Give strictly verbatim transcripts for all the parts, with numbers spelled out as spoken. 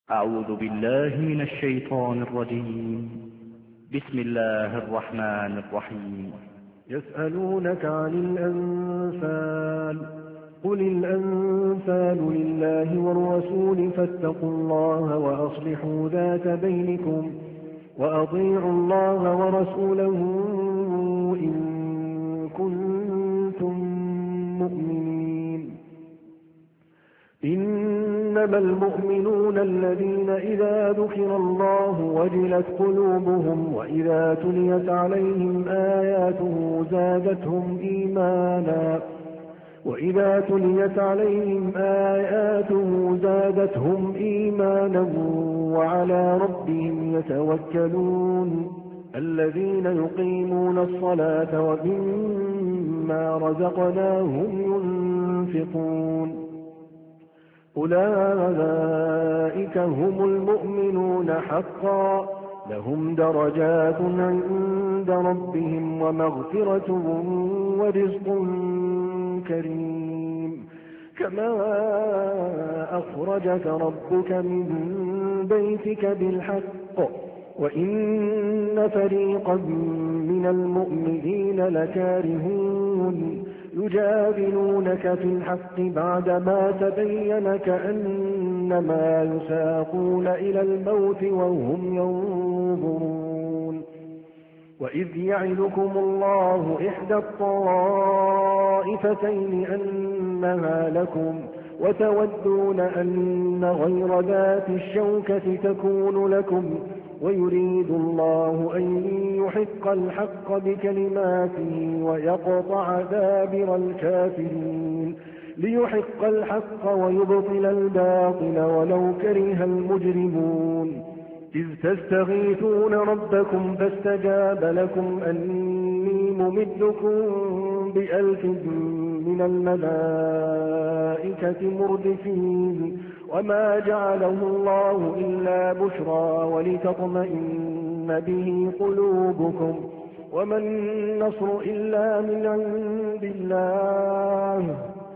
أعوذ بالله من الشيطان الرجيم. بسم الله الرحمن الرحيم. يسألونك عن الأنفال قل الأنفال لله والرسول فاتقوا الله وأصلحوا ذات بينكم وأطيعوا الله ورسوله إن كنتم مؤمنين. إنما المؤمنون الذين إذا ذكر الله وجلت قلوبهم وإذا تليت عليهم آياته زادتهم إيمانا وإذا تليت عليهم آياته زادتهم إيمانا وعلى ربهم يتوكلون. الذين يقيمون الصلاة ومما رزقناهم ينفقون أولئك هم المؤمنون حقا لهم درجات عند ربهم ومغفرة ورزق كريم. كما أخرجك ربك من بيتك بالحق وإن فريقا من المؤمنين لكارهون يجادلونك في الحق بعدما تبين كأنما يساقون إلى الموت وهم ينظرون. وإذ يعدكم الله إحدى الطائفتين أنها لكم وتودون أن غير ذات الشوكة تكون لكم ويريد الله أن يحق الحق بكلماته ويقطع دابر الكافرين ليحق الحق ويبطل الباطل ولو كره المجرمون. إذ تستغيثون ربكم فاستجاب لكم أني ممدكم بألف من الملائكة مردفين وما جعله الله إلا بشرى ولتطمئن به قلوبكم وما النصر إلا من عند الله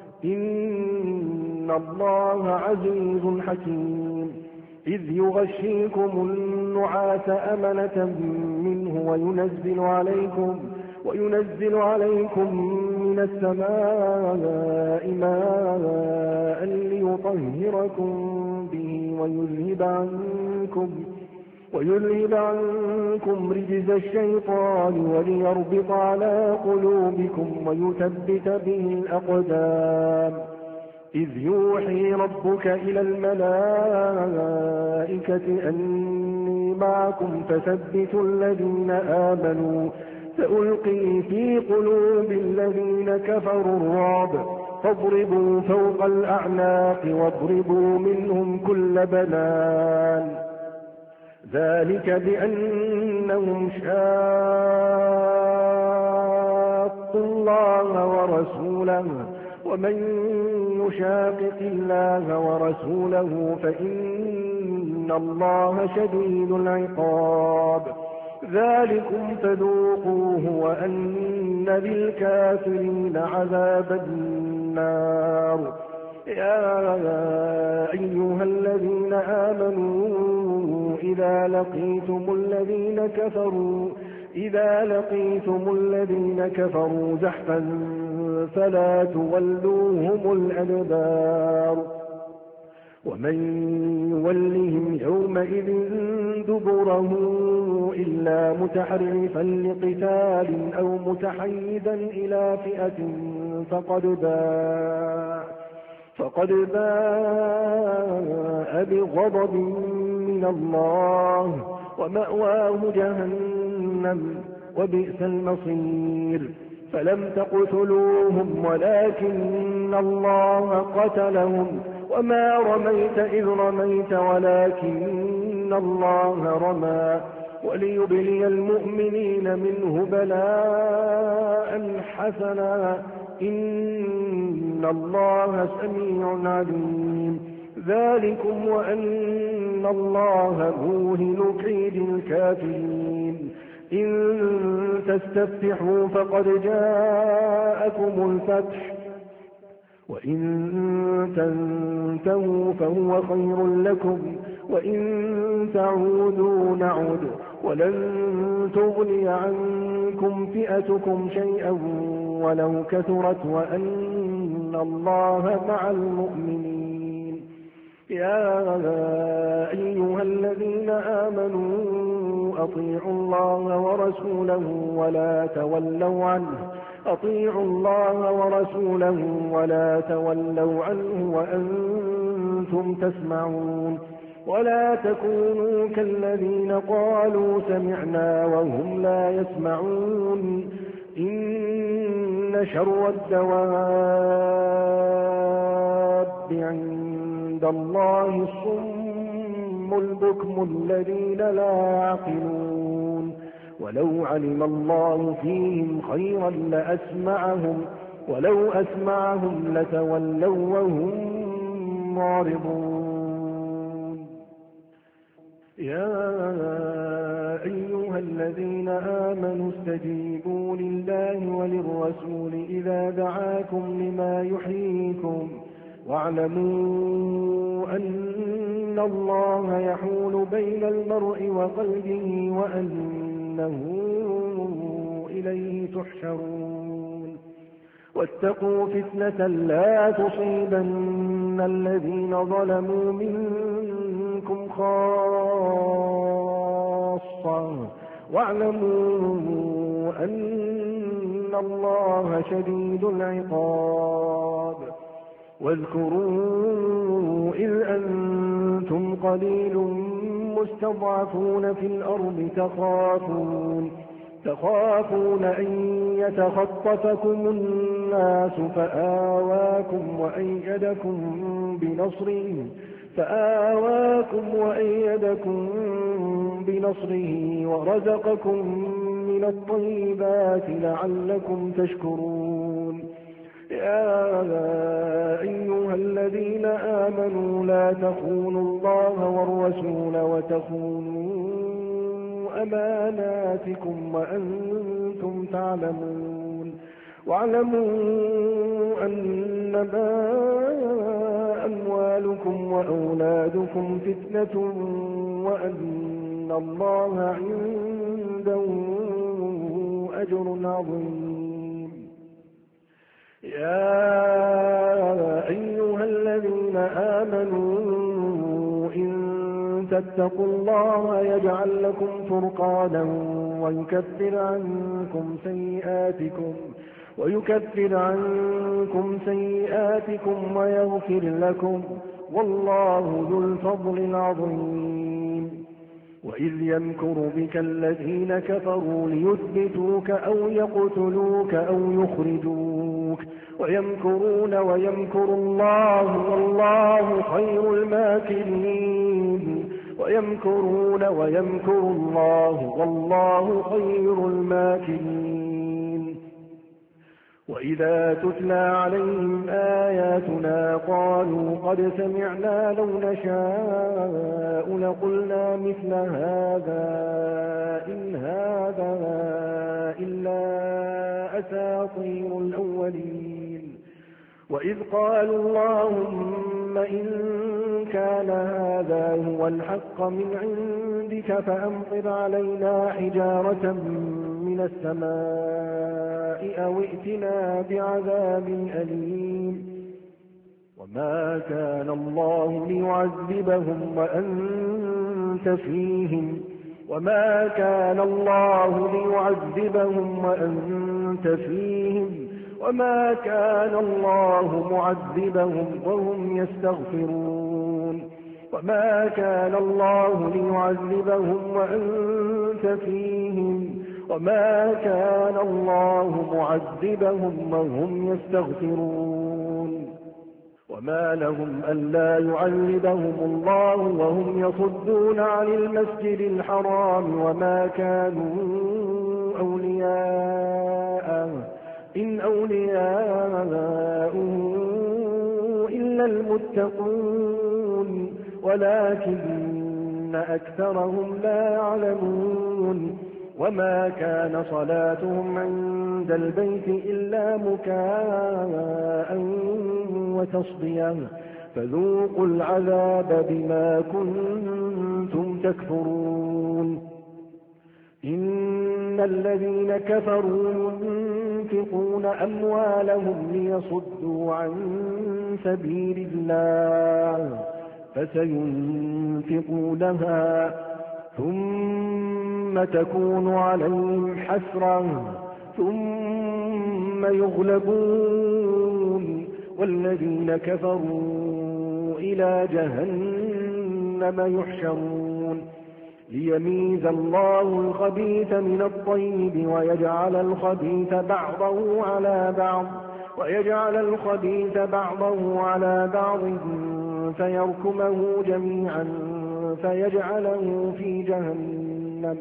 إن الله عزيز حكيم. إذ يغشيكم النعاس أمنة منه وينزل عليكم وينزل عليكم من السماء ماء ليطهركم به ويذهب عنكم ويذهب عنكم رجز الشيطان وليربط على قلوبكم ويثبت به الأقدام. إذ يوحي ربك إلى الملائكة أني معكم فثبتوا الذين آمنوا سألقي في قلوب الذين كفروا الرعب فاضربوا فوق الأعناق واضربوا منهم كل بنان. ذلك بأنهم شاقوا الله ورسوله ومن يشاقق الله ورسوله فإن الله شديد العقاب. ذلكم فذوقوه وأن للكافرين عذاب النار. يا أيها الذين آمنوا إذا لقيتم الذين كفروا إذا لقيتم الذين كفروا زحفا فلا تولوهم الأدبار ومن يولهم يومئذ دبره إلا متحرفا لقتال أو متحيزا إلى فئة فقد باء فقد باء بغضب من الله ومأواه جهنم وبئس المصير. فلم تقتلوهم ولكن الله قتلهم وما رميت إذ رميت ولكن الله رمى وليبلي المؤمنين منه بلاء حسنا إن الله سميع عليم. ذلكم وأن الله موهن كيد الكافرين. إن تستفتحوا فقد جاءكم الفتح وإن تنتهوا فهو خير لكم وإن تعودوا نعد ولن تغني عنكم فئتكم شيئا ولو كثرت وأن الله مع المؤمنين. يا أيها الذين آمنوا أطيعوا الله ورسوله ولا تولوا عنه أطيعوا الله ورسوله ولا تولوا عنه وأنتم تسمعون. ولا تكونوا كالذين قالوا سمعنا وهم لا يسمعون. إن شر الدواب عند الله الصم البكم الذين لا يعقلون. ولو علم الله فيهم خيرا لأسمعهم ولو أسمعهم لتولوا وهم معرضون. يا أيها الذين آمنوا استجيبوا لله وللرسول إذا دعاكم لما يحييكم واعلموا أن الله يحول بين المرء وقلبه وأنه إليه تحشرون. واتقوا فتنة لا تصيبن الذين ظلموا منكم خاصة واعلموا أن الله شديد العقاب. واذكروا إذ أنتم قليل مستضعفون في الأرض تخافون تخافون أن يتخطفكم الناس فآواكم وأيدكم بنصره فآواكم وأيدكم بنصره ورزقكم من الطيبات لعلكم تشكرون. يا أيها الذين آمنوا لا تخونوا الله والرسول وتخونوا أماناتكم وأنتم تعلمون. واعلموا أنما أموالكم وأولادكم فتنة وأن الله عنده أجر عظيم. يا أيها الذين آمنوا إن تتقوا الله يجعل لكم فرقانا ويكفر عنكم سيئاتكم ويكفر عنكم سيئاتكم ويغفر لكم والله ذو الفضل العظيم. وإذ يمكر بك الذين كفروا ليثبتوك أو يقتلوك أو يخرجوك ويمكرون ويمكر الله والله خير الماكرين. ويمكرون ويمكر الله والله خير الماكرين. وإذا تتلى عليهم آياتنا قالوا قد سمعنا لو نشاء لقلنا مثل هذا إن هذا إلا أساطير الأولين. وإذ قالوا اللهم إن كان هذا هو الحق من عندك فأمطر علينا حجارة من السماء أو ائتنا بعذاب أليم. وما كان الله ليعذبهم وأنت فيهم وما كان الله ليعذبهم وأنت فيهم وما كان الله معذبهم وهم يستغفرون. وما كان الله ليعذبهم وأنت فيهم وما كان الله معذبهم وهم يستغفرون. وما لهم ألا يعذبهم الله وهم يصدون عن المسجد الحرام وما كانوا أولياءه إن أولياؤه إلا المتقون ولكن أكثرهم لا يعلمون. وما كان صلاتهم عند البيت إلا مكاء وتصدية فذوقوا العذاب بما كنتم تكفرون إن الذين كفروا ينفقون أموالهم ليصدوا عن سبيل الله فسينفقونها ثم تكون عليهم حسرة ثم يغلبون والذين كفروا إلى جهنم يحشرون ليميز الله الخبيث من الطيب ويجعل الخبيث بعضه على بعض ويجعل الخبيث بعضه على بعض فيركمه جميعا فيجعله في جهنم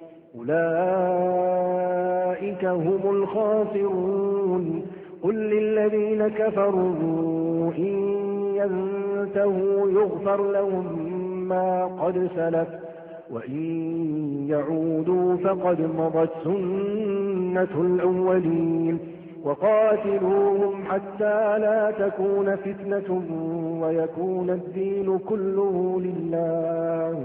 أولئك هم الخاسرون قل للذين كفروا إن ينتهوا يغفر لهم ما قد سلف وإن يعودوا فقد مضت سنة الأولين وقاتلوهم حتى لا تكون فتنة ويكون الدين كله لله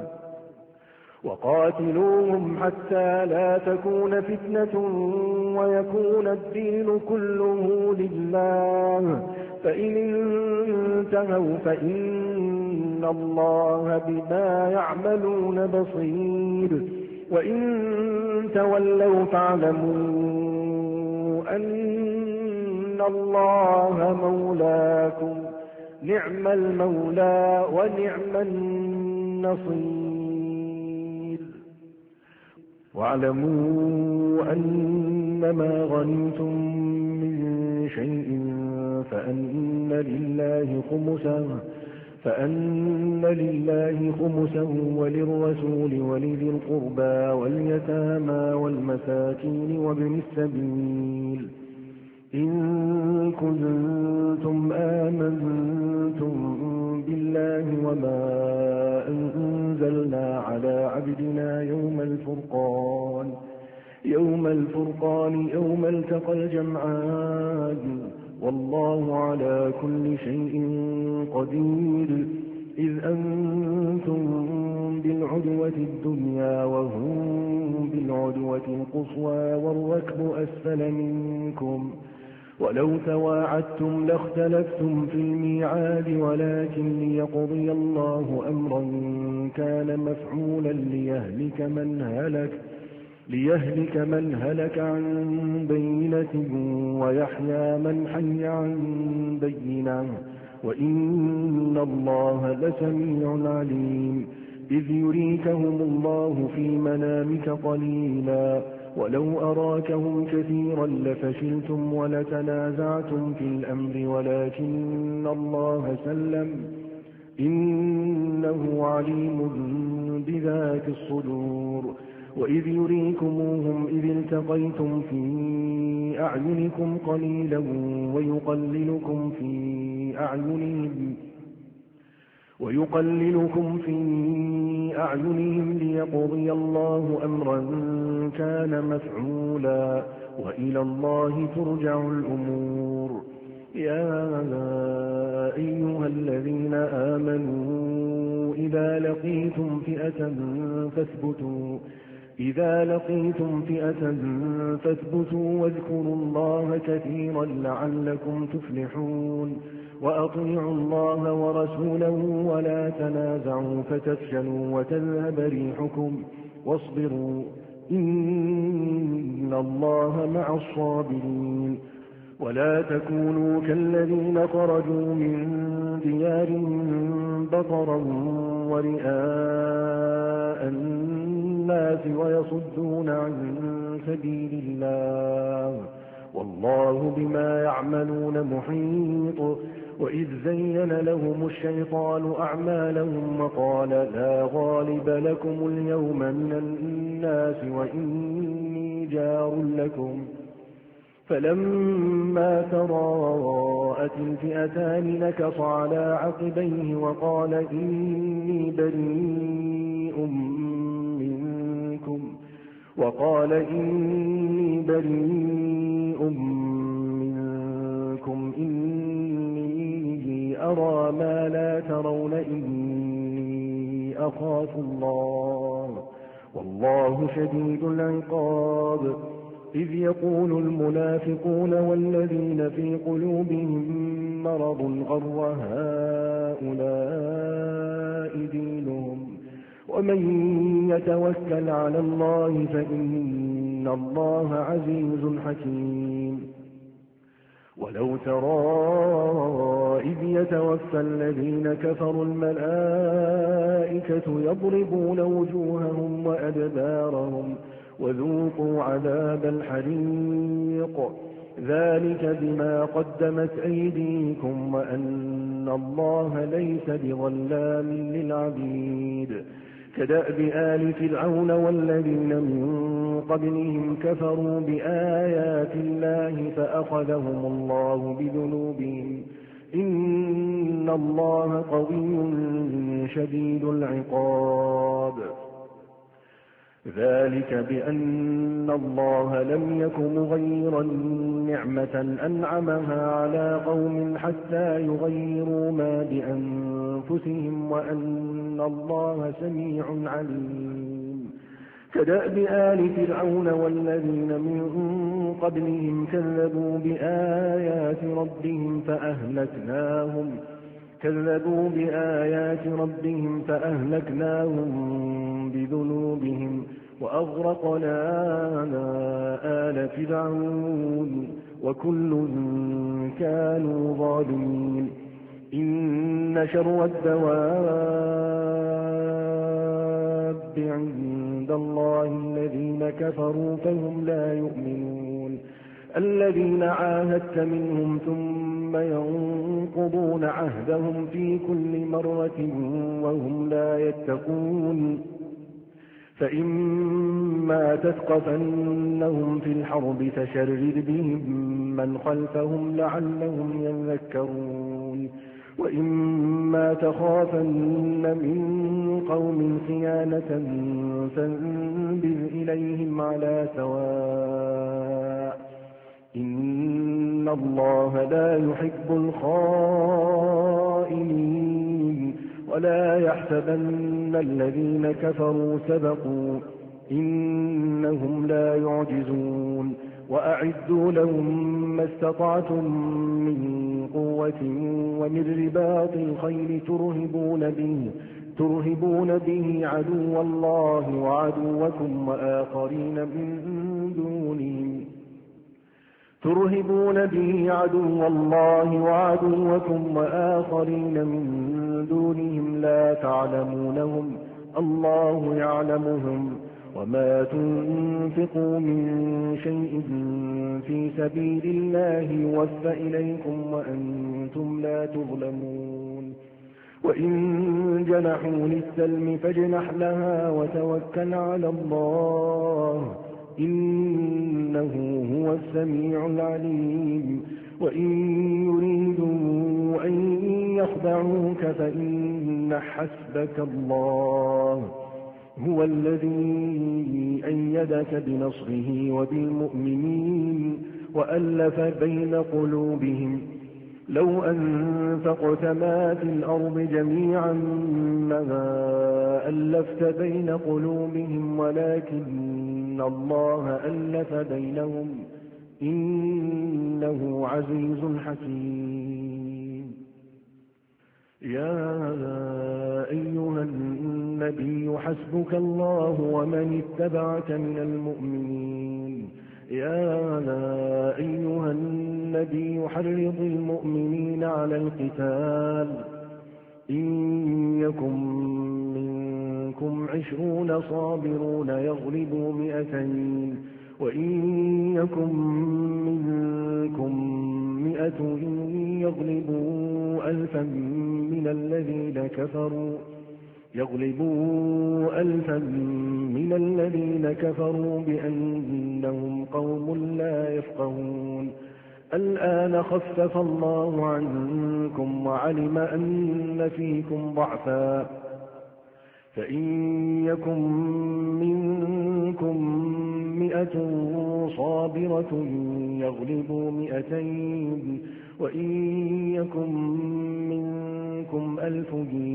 وقاتلوهم حتى لا تكون فتنة ويكون الدين كله لله فإن انتهوا فإن الله بما يعملون بصير وإن تولوا فاعلموا أن الله مولاكم نعم المولى ونعم النصير واعلموا أنما غنمتم من شيء فأن لله خمسه فأن لله خمسه وللرسول ولذي القربى واليتامى والمساكين وابن السبيل إن كنتم آمنتم بالله وما أنزلنا على عبدنا يوم الفرقان يوم الفرقان يوم التقى الجمعان والله على كل شيء قدير إذ أنتم بالعدوة الدنيا وهم بالعدوة القصوى والركب أسفل منكم ولو تواعدتم لاختلفتم في الميعاد ولكن ليقضي الله أمرا كان مفعولا ليهلك من هلك ليهلك من هلك عن بينة ويحيى من حي عن بينة وإن الله لسميع عليم إذ يريكهم الله في منامك قليلا ولو أراكهم كثيرا لفشلتم ولتنازعتم في الأمر ولكن الله سلم إنه عليم بذات الصدور وإذ يريكموهم إذ التقيتم في أعينكم قليلا ويقللكم في أعينهم ويقللكم في أعينهم ليقضي الله أمرا كان مفعولا وإلى الله ترجع الأمور يا أيها الذين آمنوا إذا لقيتم فئة فاثبتوا إذا لقيتم فئة فاثبتوا واذكروا الله كثيرا لعلكم تفلحون وأطيعوا الله ورسوله ولا تنازعوا فتفشلوا وتذهب ريحكم واصبروا إن الله مع الصابرين ولا تكونوا كالذين خرجوا من ديارهم بطرا ورئاء الناس ويصدون عن سبيل الله والله بما يعملون محيط وإذ زين لهم الشيطان أعمالهم وقال لا غالب لكم اليوم من الناس وإني جار لكم فلما تراءت الفئتان نكص على عقبيه وقال إني بريء منكم وقال إني بريء منكم إني أرى ترى ما لا ترون إني أخاف الله والله شديد العقاب إذ يقول المنافقون والذين في قلوبهم مرض غر هؤلاء دينهم ومن يتوكل على الله فإن الله عزيز حكيم ولو ترى إذ يتوفى الذين كفروا الملائكة يضربون وجوههم وأدبارهم وذوقوا عذاب الحريق ذلك بما قدمت أيديكم وأن الله ليس بظلام للعبيد كدأب آل فرعون والذين من قبلهم كفروا بآيات الله فأخذهم الله بذنوبهم إن الله قوي شديد العقاب ذلك بأن الله لم يك مغيرا نعمة أنعمها على قوم حتى يغيروا ما بأنفسهم وأن الله سميع عليم كدأب آل فرعون والذين من قبلهم كذبوا بآيات ربهم فأهلكناهم كذبوا بآيات ربهم فأهلكناهم بذنوبهم وأغرقنا آل فرعون وكل كانوا ظالمين إن شر الدواب عند الله الذين كفروا فهم لا يؤمنون الذين عاهدت منهم ثم ينقضون عهدهم في كل مرة وهم لا يتقون فإما تثقفنهم في الحرب فشرد بهم من خلفهم لعلهم يذكرون وإما تخافن من قوم خيانة فانبذ إليهم على سواء إن الله لا يحب الخائنين ولا يحسبن الذين كفروا سبقوا إنهم لا يعجزون وأعدوا لهم ما استطعتم من قوة ومن رباط الخيل ترهبون به ترهبون به عدو الله وعدوكم وآخرين من دونهم ترهبون به عدو الله وعدوكم وآخرين من دونهم لا تعلمونهم الله يعلمهم وما تنفقوا من شيء في سبيل الله يوفى إليكم وأنتم لا تظلمون وإن جنحوا للسلم فاجنح لها وتوكل على الله إنه هو السميع العليم وإن يريدوا أن يخدعوك فإن حسبك الله هو الذي أيدك بنصره وبالمؤمنين وألف بين قلوبهم لو أنفقت ما في الأرض جميعا ما ألفت بين قلوبهم ولكن الله ألف بينهم إنه عزيز حكيم يا أيها النبي حسبك الله ومن اتبعك من المؤمنين يا أيها النبي حرض المؤمنين على القتال إن يكن منكم عشرون صابرون يغلبوا مئتين وإن يكن منكم مئة يغلبوا ألفا من الذين كفروا يغلبوا ألفا من الذين كفروا بأنهم قوم لا يفقهون الآن خفف الله عنكم وعلم أن فيكم ضعفا فإن يكن منكم مئة صابرة يغلبوا مئتين وإن يكن منكم ألف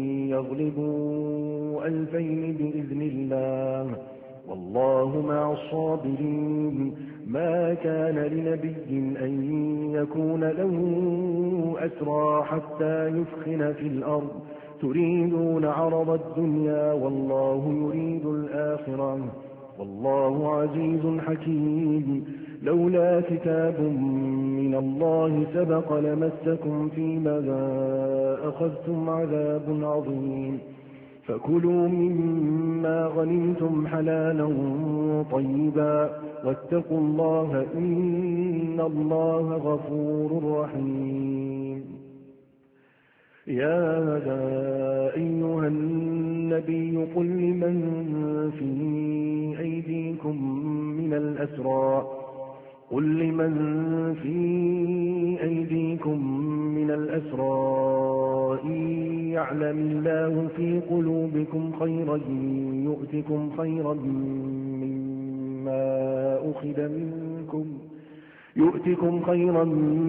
يغلبوا ألفين بإذن الله والله مع الصابرين. ما كان لنبي أن يكون له أسرى حتى يثخن في الأرض تريدون عرض الدنيا والله يريد الآخرة والله عزيز حكيم. لولا كتاب من الله سبق لمسكم فيما أخذتم عذاب عظيم. فكلوا مما غنمتم حلالا طيبا واتقوا الله إن الله غفور رحيم. يا أيها النبي قل لمن في أيديكم من الأسرى قل لمن في أيديكم من الأسرى إن يعلم الله في قلوبكم خيرا يؤتكم خيرا مما أخذ منكم يؤتكم خيرا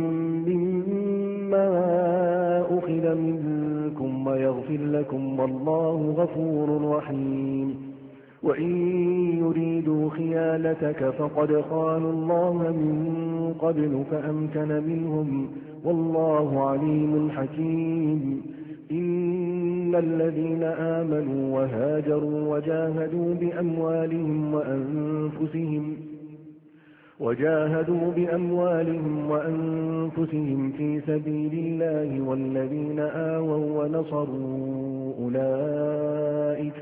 مما أخذ منكم ويغفر لكم والله غفور رحيم. وإن يريدوا خيانتك فقد خانوا الله من قبل فأمكن منهم والله عليم حكيم. إن الذين آمنوا وهاجروا وجاهدوا بأموالهم وأنفسهم وجاهدوا بأموالهم وأنفسهم في سبيل الله والذين آووا ونصروا أولئك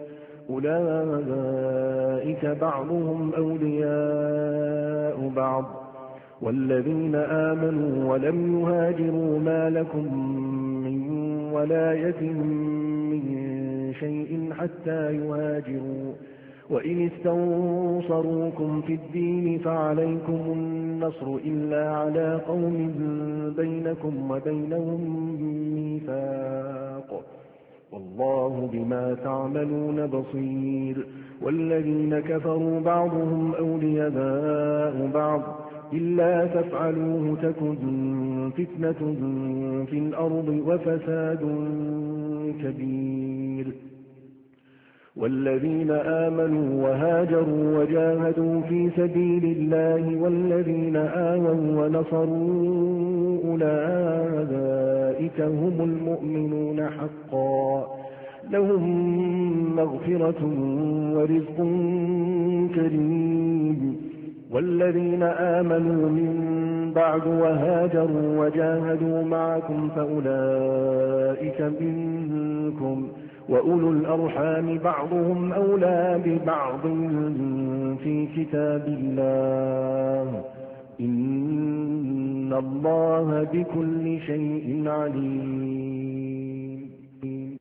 أولئك بعضهم أولياء بعض والذين آمنوا ولم يهاجروا ما لكم من ولايتهم من شيء حتى يهاجروا وإن استنصروكم في الدين فعليكم النصر إلا على قوم بينكم وبينهم ميثاق والله بما تعملون بصير. والذين كفروا بعضهم أولياء بعض إلا تفعلوه تكن فتنة في الأرض وفساد كبير. والذين آمنوا وهاجروا وجاهدوا في سبيل الله والذين آووا ونصروا أولئك هم المؤمنون حقا لهم مغفرة ورزق كريم. والذين آمنوا من بعد وهاجروا وجاهدوا معكم فأولئك منكم وأولو الأرحام بعضهم أولى ببعض في كتاب الله إن الله بكل شيء عليم.